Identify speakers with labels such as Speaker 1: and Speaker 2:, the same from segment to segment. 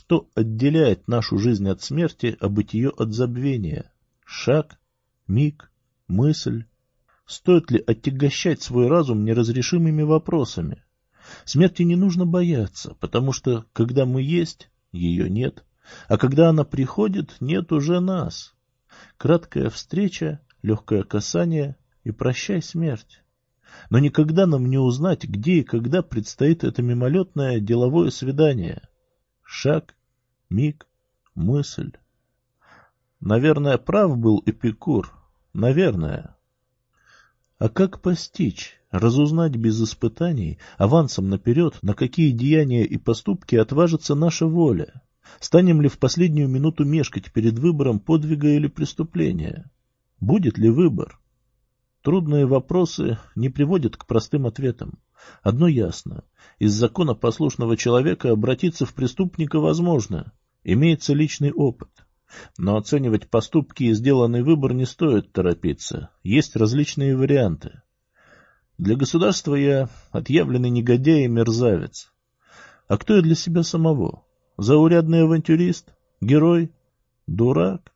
Speaker 1: Что отделяет нашу жизнь от смерти, а бытие от забвения? Шаг, миг, мысль. Стоит ли отягощать свой разум неразрешимыми вопросами? Смерти не нужно бояться, потому что, когда мы есть, ее нет, а когда она приходит, нет уже нас. Краткая встреча, легкое касание и прощай, смерть. Но никогда нам не узнать, где и когда предстоит это мимолетное деловое свидание. Шаг, миг, мысль. Наверное, прав был Эпикур. Наверное. А как постичь, разузнать без испытаний, авансом наперед, на какие деяния и поступки отважится наша воля? Станем ли в последнюю минуту мешкать перед выбором подвига или преступления? Будет ли выбор? Трудные вопросы не приводят к простым ответам. Одно ясно. Из закона послушного человека обратиться в преступника возможно. Имеется личный опыт. Но оценивать поступки и сделанный выбор не стоит торопиться. Есть различные варианты. Для государства я отъявленный негодяй и мерзавец. А кто я для себя самого? Заурядный авантюрист? Герой? Дурак?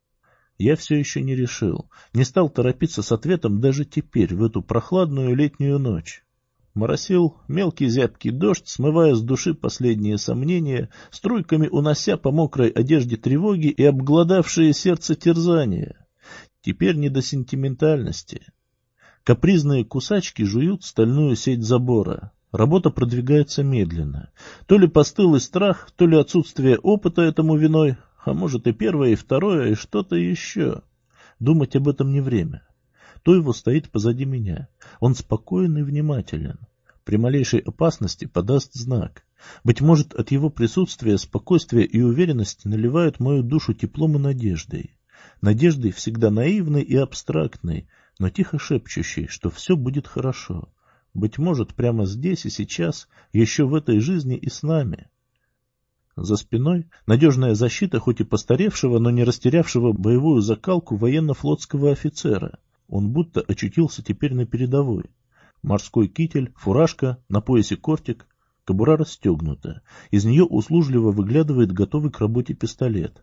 Speaker 1: Я все еще не решил. Не стал торопиться с ответом даже теперь, в эту прохладную летнюю ночь. Моросил мелкий зябкий дождь, смывая с души последние сомнения, струйками унося по мокрой одежде тревоги и обглодавшие сердце терзания. Теперь не до сентиментальности. Капризные кусачки жуют стальную сеть забора. Работа продвигается медленно. То ли постылый страх, то ли отсутствие опыта этому виной, а может и первое, и второе, и что-то еще. Думать об этом не время. Тойво стоит позади меня. Он спокоен и внимателен. При малейшей опасности подаст знак. Быть может, от его присутствия спокойствие и уверенность наливают мою душу теплом и надеждой. Надеждой всегда наивной и абстрактной, но тихо шепчущей, что все будет хорошо. Быть может, прямо здесь и сейчас, еще в этой жизни и с нами. За спиной надежная защита хоть и постаревшего, но не растерявшего боевую закалку военно-флотского офицера. Он будто очутился теперь на передовой. Морской китель, фуражка, на поясе кортик, кобура расстегнута. Из нее услужливо выглядывает готовый к работе пистолет.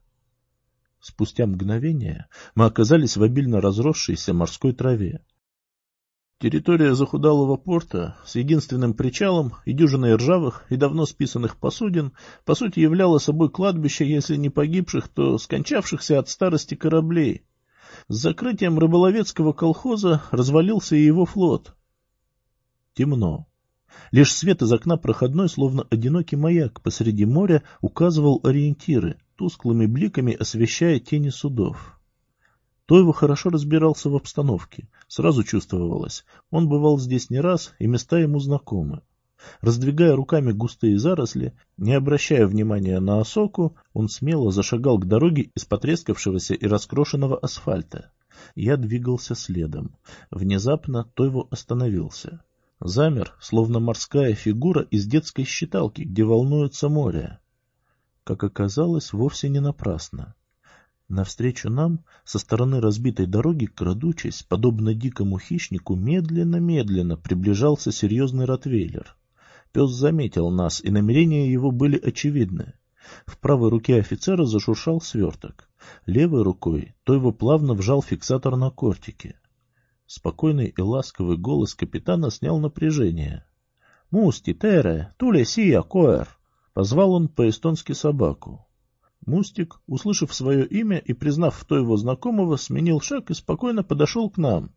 Speaker 1: Спустя мгновение мы оказались в обильно разросшейся морской траве. Территория захудалого порта с единственным причалом и дюжиной ржавых и давно списанных посудин по сути являла собой кладбище, если не погибших, то скончавшихся от старости кораблей. С закрытием рыболовецкого колхоза развалился и его флот. Темно. Лишь свет из окна проходной, словно одинокий маяк посреди моря, указывал ориентиры, тусклыми бликами освещая тени судов. Тойво хорошо разбирался в обстановке. Сразу чувствовалось, он бывал здесь не раз, и места ему знакомы. Раздвигая руками густые заросли, не обращая внимания на осоку, он смело зашагал к дороге из потрескавшегося и раскрошенного асфальта. Я двигался следом. Внезапно Тойво остановился. Замер, словно морская фигура из детской считалки, где волнуется море. Как оказалось, вовсе не напрасно. Навстречу нам, со стороны разбитой дороги, крадучись, подобно дикому хищнику, медленно-медленно приближался серьезный ротвейлер. Пес заметил нас, и намерения его были очевидны. В правой руке офицера зашуршал сверток. Левой рукой Тойво плавно вжал фиксатор на кортике. Спокойный и ласковый голос капитана снял напряжение. «Мусти, тере, туле сия, коэр!» — позвал он по-эстонски собаку. Мустик, услышав свое имя и признав в Тойво знакомого, сменил шаг и спокойно подошел к нам.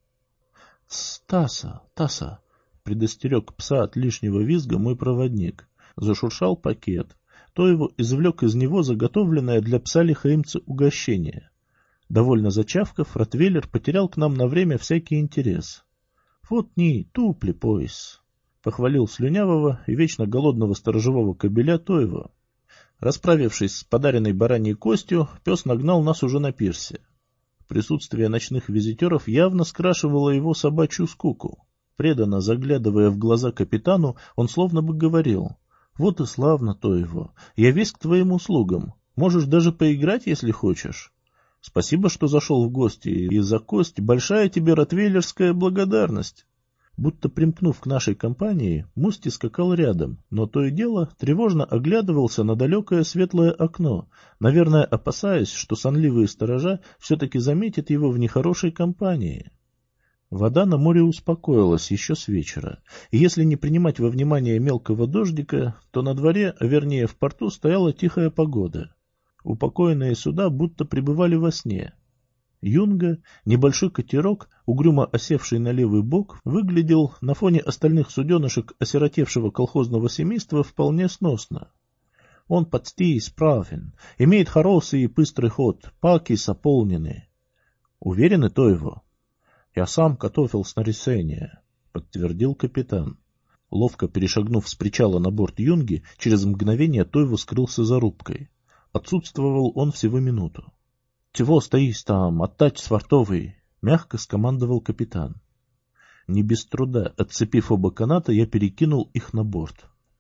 Speaker 1: «Таса, Таса!» — предостерег пса от лишнего визга мой проводник. Зашуршал пакет. Тойво извлек из него заготовленное для пса лихаимца угощение. Довольно зачавкав, ротвейлер потерял к нам на время всякий интерес. «Вот не тупли пояс!» — похвалил слюнявого и вечно голодного сторожевого кобеля Тойво. Расправившись с подаренной бараньей костью, пес нагнал нас уже на пирсе. Присутствие ночных визитеров явно скрашивало его собачью скуку. Преданно заглядывая в глаза капитану, он словно бы говорил: «Вот и славно, Тойво, я весь к твоим услугам, можешь даже поиграть, если хочешь. Спасибо, что зашел в гости, и за кость большая тебе ротвейлерская благодарность». Будто примкнув к нашей компании, Мусти скакал рядом, но то и дело тревожно оглядывался на далекое светлое окно, наверное, опасаясь, что сонливые сторожа все-таки заметят его в нехорошей компании. Вода на море успокоилась еще с вечера, и если не принимать во внимание мелкого дождика, то на дворе, а вернее в порту, стояла тихая погода. Упокоенные суда будто пребывали во сне. Юнга, небольшой катерок, угрюмо осевший на левый бок, выглядел на фоне остальных суденышек осиротевшего колхозного семейства вполне сносно. Он почти исправен, имеет хороший и быстрый ход, паки заполнены. Уверены, то его? Я сам готовил снаряжение, подтвердил капитан. Ловко перешагнув с причала на борт Юнги, через мгновение Тойво скрылся за рубкой. Отсутствовал он всего минуту. — Чего стоишь там? Оттать свартовый! — мягко скомандовал капитан. Не без труда, отцепив оба каната, я перекинул их на борт.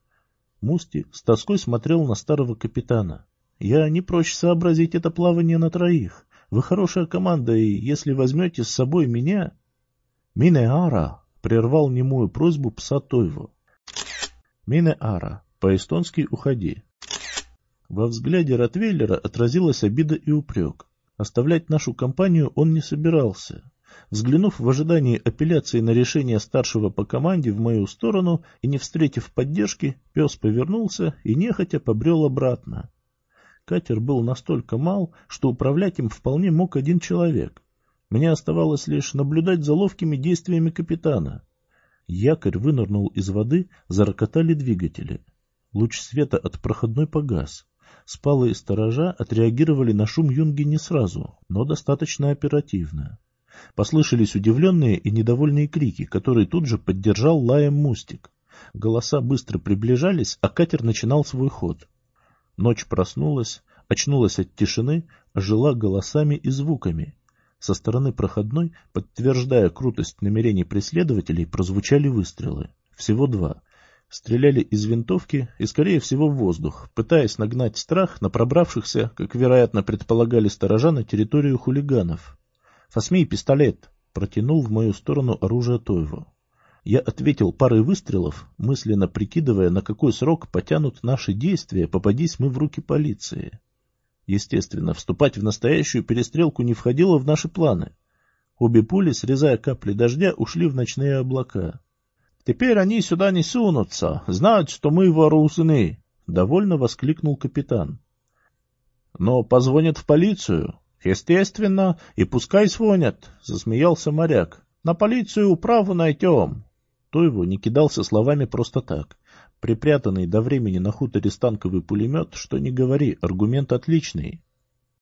Speaker 1: Мусти с тоской смотрел на старого капитана. — Я не прочь сообразить это плавание на троих. Вы хорошая команда, и если возьмете с собой меня... — Минеара! — прервал немую просьбу пса Тойво. — Минеара! По-эстонски «уходи». Во взгляде ротвейлера отразилась обида и упрек. Оставлять нашу компанию он не собирался. Взглянув в ожидании апелляции на решение старшего по команде в мою сторону и не встретив поддержки, пес повернулся и нехотя побрел обратно. Катер был настолько мал, что управлять им вполне мог один человек. Мне оставалось лишь наблюдать за ловкими действиями капитана. Якорь вынырнул из воды, зарокотали двигатели. Луч света от проходной погас. Спалые сторожа отреагировали на шум Юнги не сразу, но достаточно оперативно. Послышались удивленные и недовольные крики, которые тут же поддержал лаем Мустик. Голоса быстро приближались, а катер начинал свой ход. Ночь проснулась, очнулась от тишины, ожила голосами и звуками. Со стороны проходной, подтверждая крутость намерений преследователей, прозвучали выстрелы. Всего 2. Стреляли из винтовки и, скорее всего, в воздух, пытаясь нагнать страх на пробравшихся, как, вероятно, предполагали сторожа, на территорию хулиганов. «Фасми, пистолет!» — протянул в мою сторону оружие Тойво. Я ответил парой выстрелов, мысленно прикидывая, на какой срок потянут наши действия, попадись мы в руки полиции. Естественно, вступать в настоящую перестрелку не входило в наши планы. Обе пули, срезая капли дождя, ушли в ночные облака. «Теперь они сюда не сунутся, знают, что мы вооружены!» — довольно воскликнул капитан. «Но позвонят в полицию?» «Естественно, и пускай звонят!» — засмеялся моряк. «На полицию управу найдем!» Тойво не кидался словами просто так. Припрятанный до времени на хуторе станковый пулемет, что ни говори, аргумент отличный.